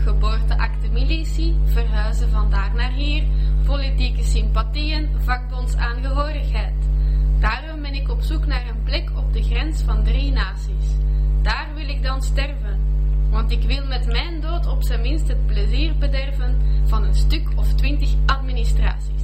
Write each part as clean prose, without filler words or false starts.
geboorteakte-militie, verhuizen vandaar naar hier, politieke sympathieën, vakbondsaangehorigheid. Daarom ben ik op zoek naar een plek op de grens van 3 naties. Daar wil ik dan sterven, want ik wil met mijn dood op zijn minst het plezier bederven van een stuk of 20 administraties.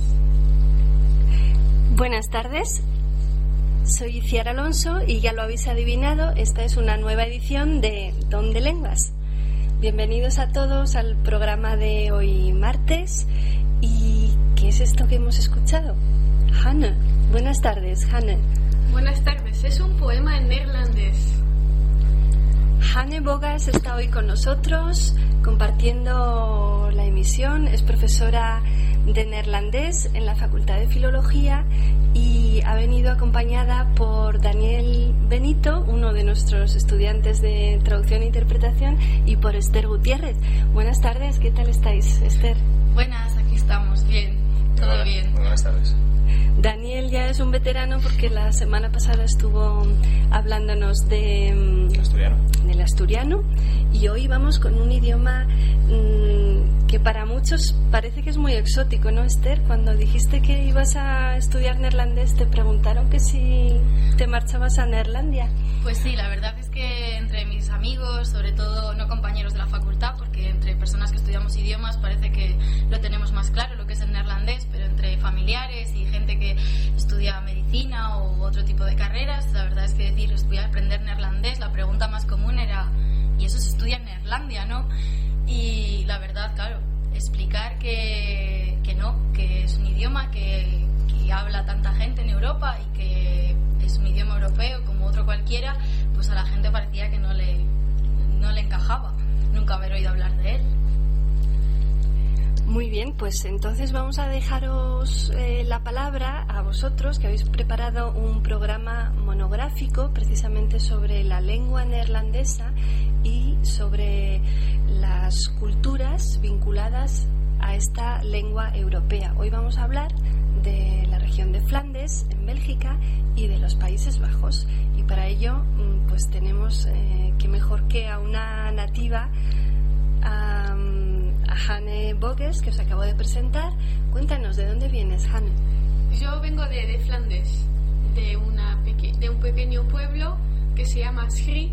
Buenas tardes. Soy Ciara Alonso y ya lo habéis adivinado, esta es una nueva edición de Don de Lenguas. Bienvenidos a todos al programa de hoy martes. ¿Y qué es esto que hemos escuchado? Hanne. Buenas tardes, Hanne. Buenas tardes, es un poema en neerlandés. Hanne Bogas está hoy con nosotros compartiendo la emisión. Es profesora de neerlandés en la Facultad de Filología y ha venido acompañada por Daniel Benito, uno de nuestros estudiantes de traducción e interpretación, y por Esther Gutiérrez. Buenas tardes, ¿qué tal estáis, Esther? Buenas, aquí estamos, bien, todo bien. Muy buenas tardes. Daniel ya es un veterano porque la semana pasada estuvo hablándonos del asturiano y hoy vamos con un idioma que para muchos parece que es muy exótico, ¿no, Esther? Cuando dijiste que ibas a estudiar neerlandés te preguntaron que si te marchabas a Neerlandia. Pues sí, la verdad es que entre mis amigos, sobre todo no compañeros de la facultad, porque entre personas que estudiamos idiomas parece que lo tenemos más claro lo que es el neerlandés, pero entre familiares y gente que estudia medicina o otro tipo de carreras, la verdad es que decir voy a aprender neerlandés, la pregunta más común era ¿y eso se estudia en Neerlandia, no? Y la verdad, claro, explicar que no, que es un idioma que habla tanta gente en Europa y que es un idioma europeo como otro cualquiera, pues a la gente parecía que no le encajaba nunca haber oído hablar de él. Muy bien, pues entonces vamos a dejaros la palabra a vosotros, que habéis preparado un programa monográfico precisamente sobre la lengua neerlandesa y sobre las culturas vinculadas a esta lengua europea. Hoy vamos a hablar de la región de Flandes, en Bélgica, y de los Países Bajos. Y para ello, pues tenemos que mejor que a una nativa, a Hanne Bogas, que os acabo de presentar. Cuéntanos, ¿de dónde vienes, Hanne? Yo vengo de Flandes, de un pequeño pueblo que se llama Schrik.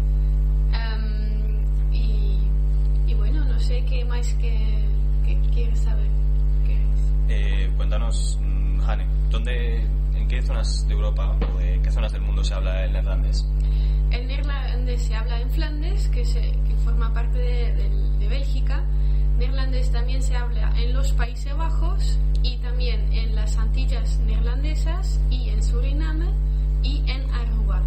Y bueno, no sé qué más que quieres saber. Cuéntanos, Hanne, ¿en qué zonas de Europa o de qué zonas del mundo se habla el neerlandés? El neerlandés se habla en Flandes, que forma parte de Bélgica. Neerlandés también se habla en los Países Bajos y también en las Antillas neerlandesas y en Suriname y en Aruba.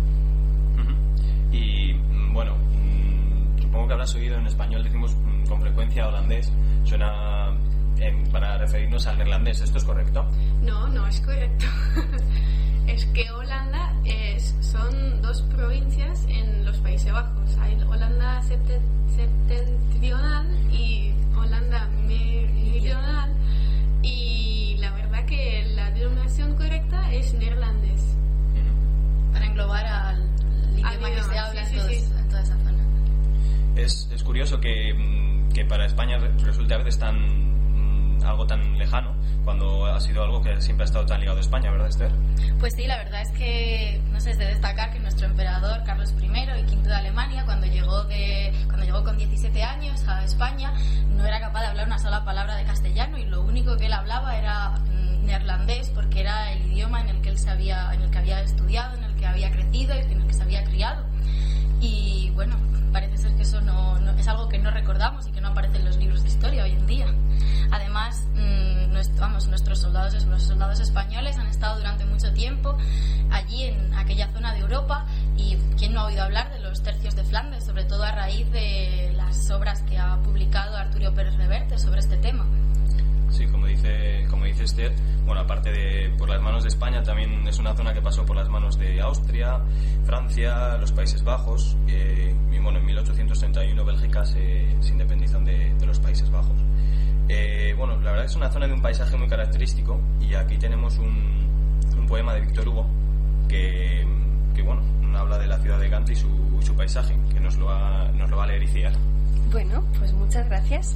Y bueno, supongo que habrás oído en español, decimos con frecuencia holandés, suena para referirnos al neerlandés. ¿Esto es correcto? No es correcto. Es que Holanda son 2 provincias en los Países Bajos. Hay Holanda septentrional y Holanda meridional, y la verdad que la denominación correcta es neerlandés. Para englobar al idioma que se habla en toda esa zona. Es curioso que para España resulte a veces algo tan lejano, cuando ha sido algo que siempre ha estado tan ligado a España, ¿verdad, Esther? Pues sí, la verdad es que no sé, es de destacar que nuestro emperador Carlos I, el V de Alemania, cuando llegó con 17 años a España, no era capaz de hablar una sola palabra de castellano y lo único que él hablaba era neerlandés, porque era el idioma en el que había estudiado, en el que había crecido y en el que se había criado. Y bueno, parece ser que eso no es algo que no recordamos y que no aparece en los libros de historia hoy en día. Además, nuestros soldados españoles han estado durante mucho tiempo allí en aquella zona de Europa, y ¿quién no ha oído hablar de los tercios de Flandes? Sobre todo a raíz de las obras que ha publicado Arturo Pérez Reverte sobre este tema. Sí, como dice Esther, bueno, aparte de por las manos de España, también es una zona que pasó por las manos de Austria, Francia, los Países Bajos, y bueno, en 1831 Bélgica se independizan de los Países Bajos. Bueno, la verdad es una zona de un paisaje muy característico, y aquí tenemos un poema de Víctor Hugo que bueno, habla de la ciudad de Gante y su paisaje, que nos lo va a leer Iciar. Bueno, pues muchas Muchas gracias.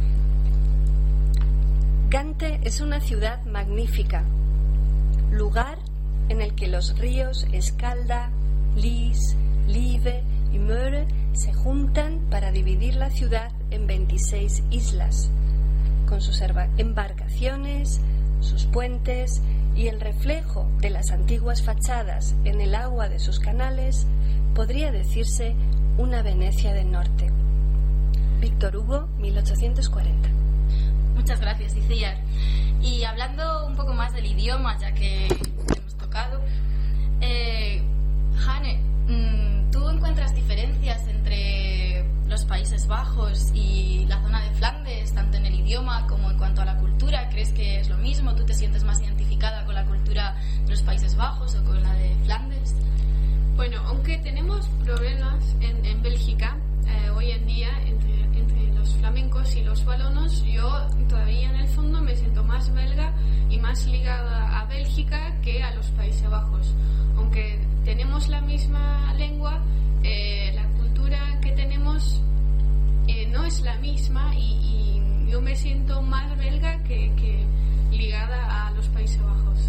Gante es una ciudad magnífica, lugar en el que los ríos Escalda, Lys, Live y Möre se juntan para dividir la ciudad en 26 islas, con sus embarcaciones, sus puentes y el reflejo de las antiguas fachadas en el agua de sus canales, podría decirse una Venecia del norte. Víctor Hugo, 1840. Muchas gracias, Iciar. Y hablando un poco más del idioma, ya que hemos tocado, Hanne, ¿tú encuentras diferencias entre los Países Bajos y la zona de Flandes, tanto en el idioma como en cuanto a la cultura? ¿Crees que es lo mismo? ¿Tú te sientes más identificada con la cultura de los Países Bajos o con la de Flandes? Bueno, aunque tenemos problemas en Bélgica hoy en día entre los flamencos y los walonos, yo todavía en el fondo me siento más belga y más ligada a Bélgica que a los Países Bajos. Aunque tenemos la misma lengua, la cultura que tenemos no es la misma y yo me siento más belga que ligada a los Países Bajos.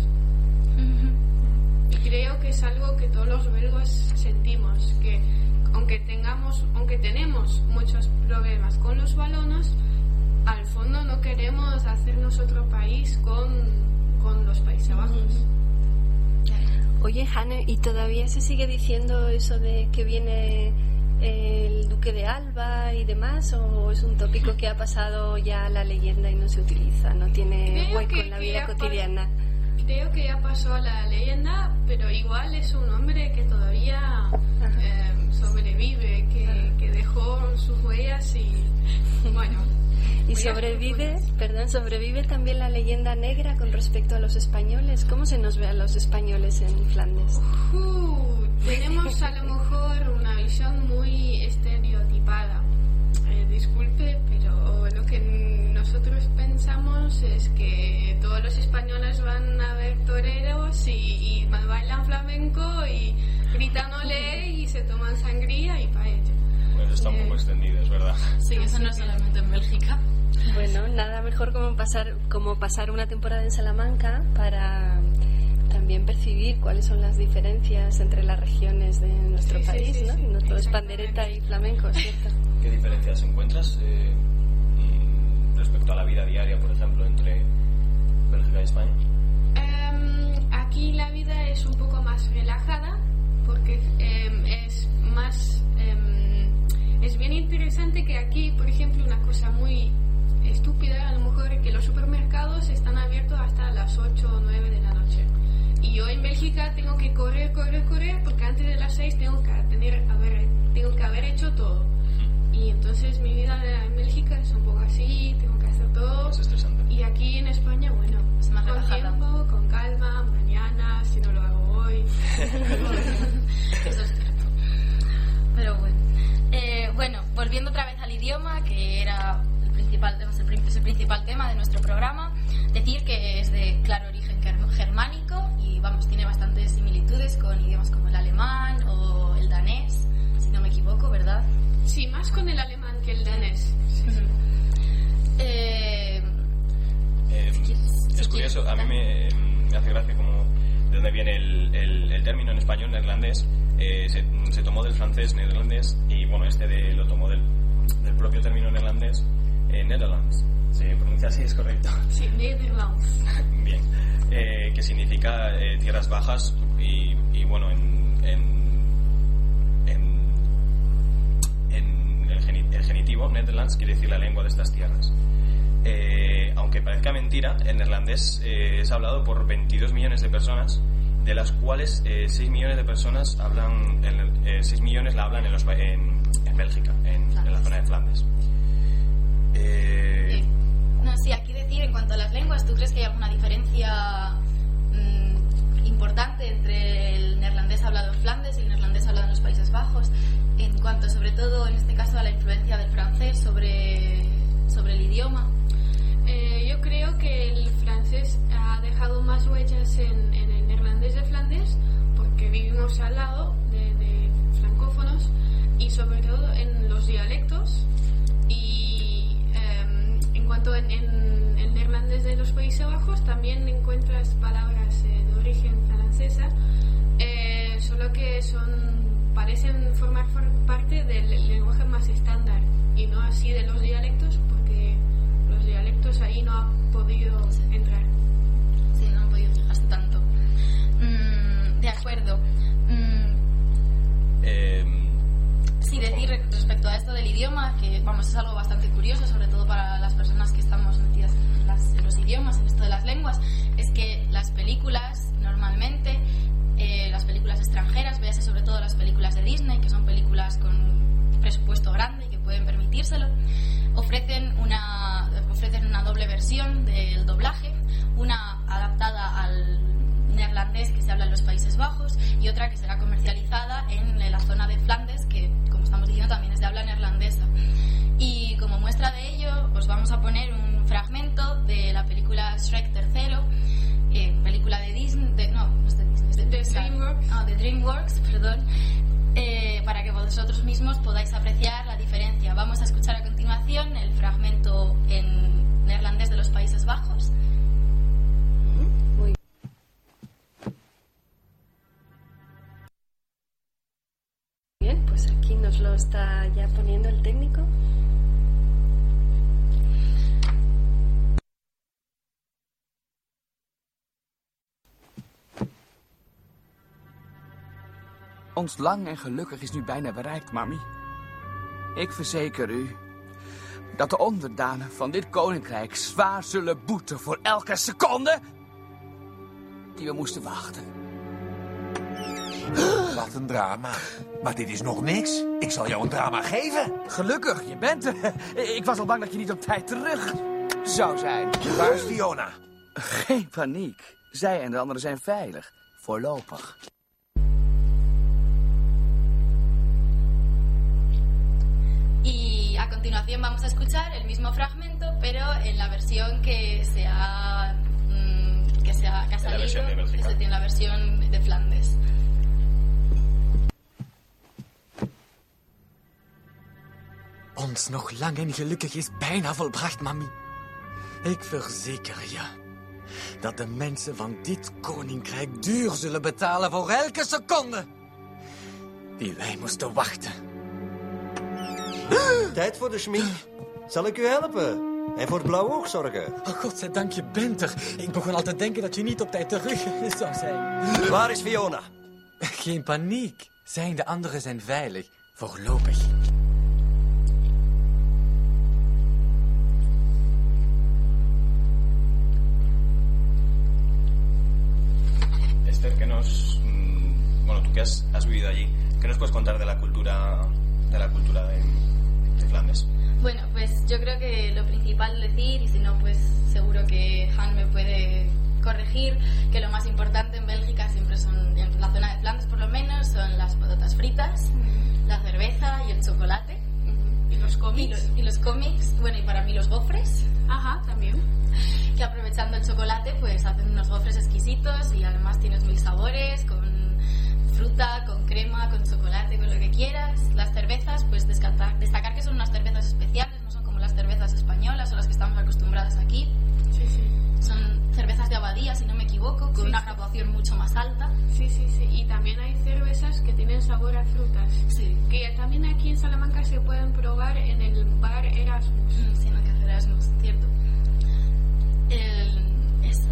Y creo que es algo que todos los belgas sentimos, que aunque tenemos muchos problemas con los walonos, al fondo no queremos hacernos otro país con los Países Bajos. Oye, Hanne, ¿y todavía se sigue diciendo eso de que viene el duque de Alba y demás, o es un tópico que ha pasado ya a la leyenda y no se utiliza, no tiene hueco en la vida cotidiana? Creo que ya pasó a la leyenda, pero igual es un hombre que todavía sobrevive, que dejó sus huellas y bueno. ¿Y sobrevive también la leyenda negra con respecto a los españoles? ¿Cómo se nos ve a los españoles en Flandes? Tenemos a lo mejor una visión muy estereotipada. Disculpe, pero lo que nosotros pensamos es que todos los españoles van a ver toreros y bailan flamenco y gritan olé y se toman sangría y paella. Pues está un poco extendido, es verdad. Sí, eso no es solamente en Bélgica. Bueno, nada mejor como pasar una temporada en Salamanca para también percibir cuáles son las diferencias entre las regiones de nuestro país, sí, ¿no? sí, No todo es pandereta y flamenco, ¿cierto? ¿Qué diferencias encuentras respecto a la vida diaria, por ejemplo, entre Bélgica y España? Aquí la vida es un poco más relajada porque es más... es bien interesante que aquí, por ejemplo, una cosa muy estúpida, a lo mejor que los supermercados están abiertos hasta las 8 o 9 de la noche. Y yo en Bélgica tengo que correr, porque antes de las 6 tengo que haber hecho todo. Y entonces mi vida en Bélgica es un poco así, tengo que hacer todo. Es estresante. Y aquí en España, bueno, es más con relajada. tiempo, con calma, mañana, si no lo hago hoy. Eso es cierto. Pero bueno. Bueno, volviendo otra vez al idioma, que era es el principal tema de nuestro programa, decir que es de claro origen germánico y tiene bastantes similitudes con idiomas como el alemán o el danés, si no me equivoco, ¿verdad? Sí, más con el alemán que el danés. Sí. Es curioso, a mí me hace gracia como de dónde viene el término en español neerlandés. Se tomó del francés neerlandés y bueno, lo tomó del propio término neerlandés, Netherlands. Se pronuncia así, es correcto. Sí, Netherlands. Bien, que significa tierras bajas y bueno, el genitivo Netherlands quiere decir la lengua de estas tierras. Aunque parezca mentira, el neerlandés es hablado por 22 millones de personas, de las cuales 6 millones de personas hablan 6 millones la hablan en Bélgica, en la zona de Flandes. No, sí, aquí decir en cuanto a las lenguas, ¿tú crees que hay alguna diferencia importante entre el neerlandés hablado en Flandes y el neerlandés hablado en los Países Bajos, en cuanto sobre todo en este caso a la influencia del francés sobre el idioma? Yo creo que el francés ha dejado más huellas en el neerlandés de Flandes porque vivimos al lado de francófonos y sobre todo en los dialectos y Países Bajos también encuentras palabras de origen francesa, solo que parecen formar parte del lenguaje más estándar y no así de los dialectos, porque los dialectos ahí no han podido entrar. Sí, no han podido fijarse tanto. De acuerdo. Sí, decir respecto a esto del idioma, que vamos, es algo bastante curioso, sobre todo para las personas que estamos metidas en los idiomas, en esto de las lenguas, es que las películas, normalmente, las películas extranjeras, véase sobre todo las películas de Disney, que son películas con presupuesto grande y que pueden permitírselo, ofrecen una doble versión del doblaje, una adaptada al neerlandés que se habla en los Países Bajos y otra que será comercializada en la zona de Flandes, que como estamos diciendo también es de habla neerlandesa. Y como muestra de ello os vamos a poner un fragmento de la película Shrek 3, película de Disney, no es de Disney, es de DreamWorks. De DreamWorks, perdón, para que vosotros mismos podáis apreciar la diferencia. Vamos a escuchar a continuación el fragmento en neerlandés de los Países Bajos. Muy bien, pues aquí nos lo está ya poniendo el técnico. Ons lang en gelukkig is nu bijna bereikt, mami. Ik verzeker u dat de onderdanen van dit koninkrijk zwaar zullen boeten voor elke seconde die we moesten wachten. Wat een drama. Maar dit is nog niks. Ik zal jou een drama geven. Gelukkig, je bent er. Ik was al bang dat je niet op tijd terug zou zijn. Waar is Fiona? Geen paniek. Zij en de anderen zijn veilig. Voorlopig. Y a continuación vamos a escuchar el mismo fragmento, pero en la versión que ha salido, en la versión de Flandes. Ons nog lang en gelukkig is bijna volbracht, mami. Ik verzeker je dat de mensen van dit koninkrijk duur zullen betalen voor elke seconde die wij moesten wachten. Tijd voor de schmink. Zal ik u helpen? En voor het blauw oog zorgen? Oh, godzijdank, je bent er. Ik begon al te denken dat je niet op tijd terug zou zijn. Waar is Fiona? Geen paniek. Zij en de anderen zijn veilig. Voorlopig. Esther, bueno, tú que has vivido allí, ¿qué nos puedes contar de la cultura de Flandes? Bueno, pues yo creo que lo principal decir, y si no, pues seguro que Han me puede corregir, que lo más importante en Bélgica siempre son, en la zona de Flandes por lo menos, son las patatas fritas, la cerveza y el chocolate. Y los cómics. Y los cómics, bueno, y para mí los gofres. Ajá, también. Que aprovechando el chocolate, pues hacen unos gofres exquisitos y además tienes mil sabores, con fruta, con crema, con chocolate, con lo que quieras. Las cervezas, pues destacar que son unas cervezas especiales, no son como las cervezas españolas o las que estamos acostumbradas aquí. Sí, sí. Son cervezas de abadía, si no me equivoco, con una graduación mucho más alta. Sí, sí, sí. Y también hay cervezas que tienen sabor a frutas. Sí. Que también aquí en Salamanca se pueden probar en el bar Erasmus. Sí, en el café Erasmus, cierto. ¿Eso?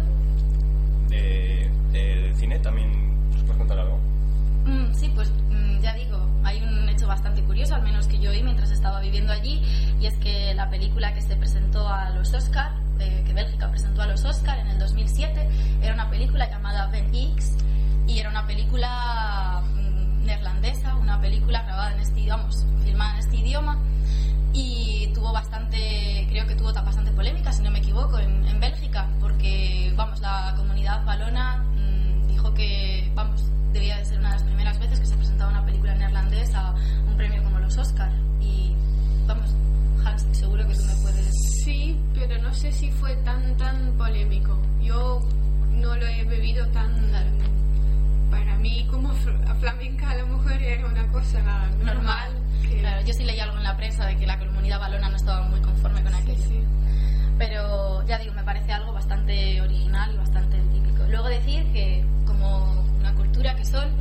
¿De cine también nos puedes contar algo? Sí, pues ya digo, hay un hecho bastante curioso, al menos que yo oí mientras estaba viviendo allí, y es que la película que se presentó a los Oscar, que Bélgica presentó a los Oscar en el 2007, era una película llamada Ben X, y era una película neerlandesa, una película grabada en este idioma, filmada en este idioma, y creo que tuvo bastante polémica, si no me equivoco, en Bélgica, porque, la comunidad valona dijo que, debía de ser una de las primeras veces que se presentaba una película neerlandesa a un premio como los Oscar. Y, Hans, seguro que tú me puedes... Sí, pero no sé si fue tan polémico. Yo no lo he bebido tan... Claro. Para mí, como flamenca, a lo mejor era una cosa normal. Claro, yo sí leí algo en la prensa de que la comunidad valona no estaba muy conforme con aquello. Sí. Pero, ya digo, me parece algo bastante original y bastante típico. Luego decir que, como una cultura que son,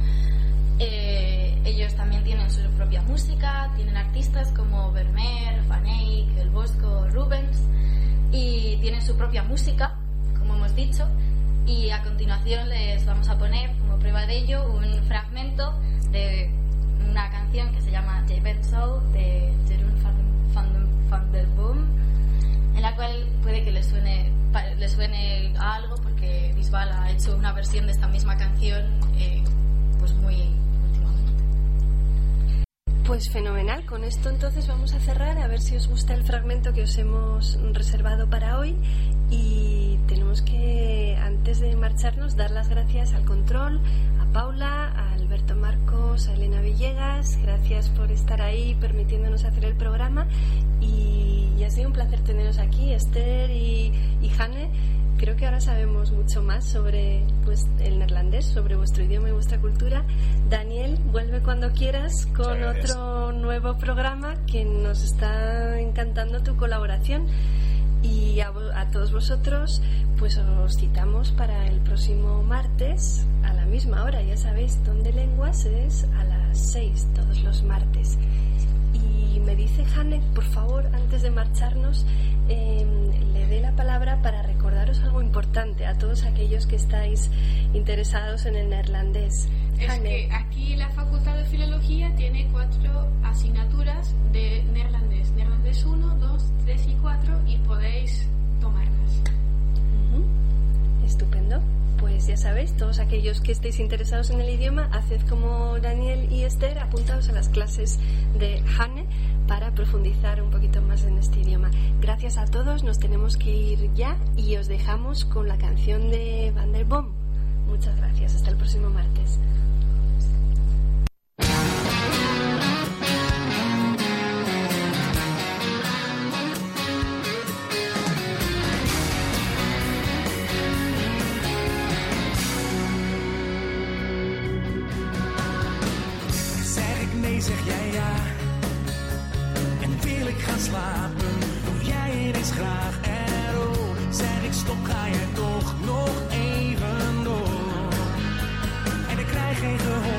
ellos también tienen su propia música, tienen artistas como Vermeer, Van Eyck, El Bosco, Rubens, y tienen su propia música, como hemos dicho, y a continuación les vamos a poner como prueba de ello un fragmento de una canción que se llama Je ben zo de Jeroen van der Boom, en la cual puede que les suene a algo porque Bisbal ha hecho una versión de esta misma canción pues muy últimamente. Pues fenomenal, con esto entonces vamos a cerrar, a ver si os gusta el fragmento que os hemos reservado para hoy. Y tenemos que, antes de marcharnos, dar las gracias al control, a Paula, a Alberto Marcos, a Elena Villegas. Gracias por estar ahí, permitiéndonos hacer el programa. Y ha sido un placer teneros aquí, Esther y Hanne. Creo que ahora sabemos mucho más sobre el neerlandés, sobre vuestro idioma y vuestra cultura. Daniel, vuelve cuando quieras con otro nuevo programa, que nos está encantando tu colaboración. Y a todos vosotros, pues os citamos para el próximo martes a la misma hora. Ya sabéis, Donde Lenguas es a las 6 todos los martes. Y me dice Hanne, por favor, antes de marcharnos, le dé la palabra para recordaros algo importante a todos aquellos que estáis interesados en el neerlandés. Es que aquí la Facultad de Filología tiene 4 asignaturas de neerlandés. Neerlandés 1, 2, 3 y 4 y podéis tomarlas. Estupendo. Pues ya sabéis, todos aquellos que estéis interesados en el idioma, haced como Daniel y Esther, apuntaos a las clases de Hanne para profundizar un poquito más en este idioma. Gracias a todos, nos tenemos que ir ya y os dejamos con la canción de Van der Boom. Muchas gracias, hasta el próximo martes. Zeg jij ja en wil ik gaan slapen, doe jij ineens graag en zeg ik stop, ga je toch nog even door en ik krijg geen gehoor.